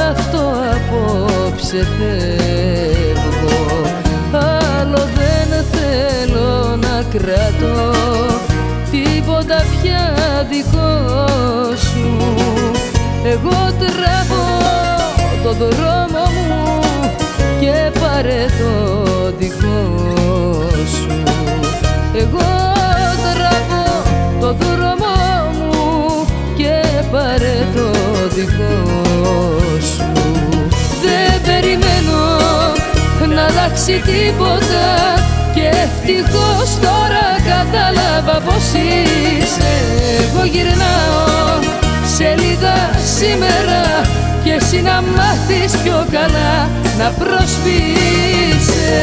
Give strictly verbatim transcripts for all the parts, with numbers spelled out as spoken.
αυτό απόψε φεύγω. Άλλο δεν θέλω να κρατώ τίποτα πια δικό σου. Εγώ τραβώ το δρόμο μου και πάρε το δικό σου. Εγώ τραβώ το δρόμο μου και πάρε το δικό σου. Δεν περιμένω να αλλάξει τίποτα και ευτυχώς τώρα κατάλαβα πως είσαι. Εγώ γυρνάω σελίδα σήμερα και εσύ να μάθεις πιο καλά να προσποιείσαι.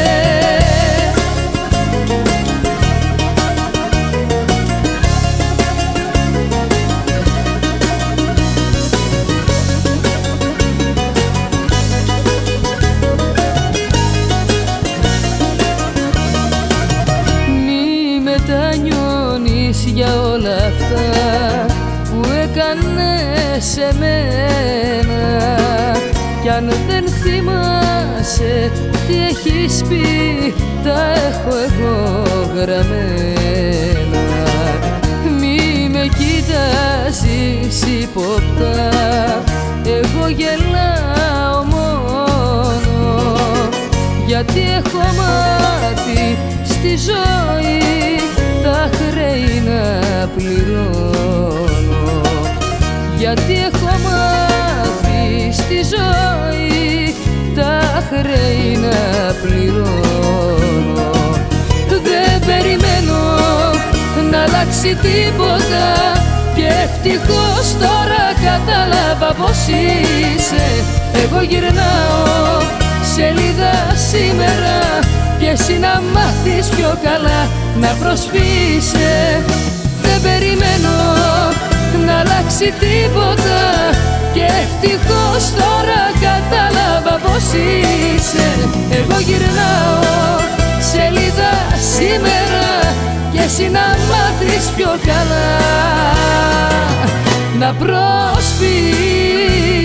Μη μετανιώνεις για όλα αυτά που έκανες σε μένα, κι αν δεν θυμάσαι τι έχεις πει, τα έχω εγώ γραμμένα. Μη με κοιτάζεις ύποπτα, εγώ γελάω μόνο, γιατί έχω μάθει στη ζωή τα χρέη να πληρώνω. Γιατί έχω μάθει στη ζωή τα χρέη να πληρώνω. Δεν περιμένω να αλλάξει τίποτα και ευτυχώς τώρα κατάλαβα πως είσαι. Εγώ γυρνάω σελίδα σήμερα και εσύ να μάθεις πιο καλά να προσποιείσαι. Δεν περιμένω να αλλάξει τίποτα και ευτυχώς τώρα κατάλαβα πως είσαι. Εγώ γυρνάω σελίδα σήμερα και εσύ να μάθεις πιο καλά να προσποιείσαι.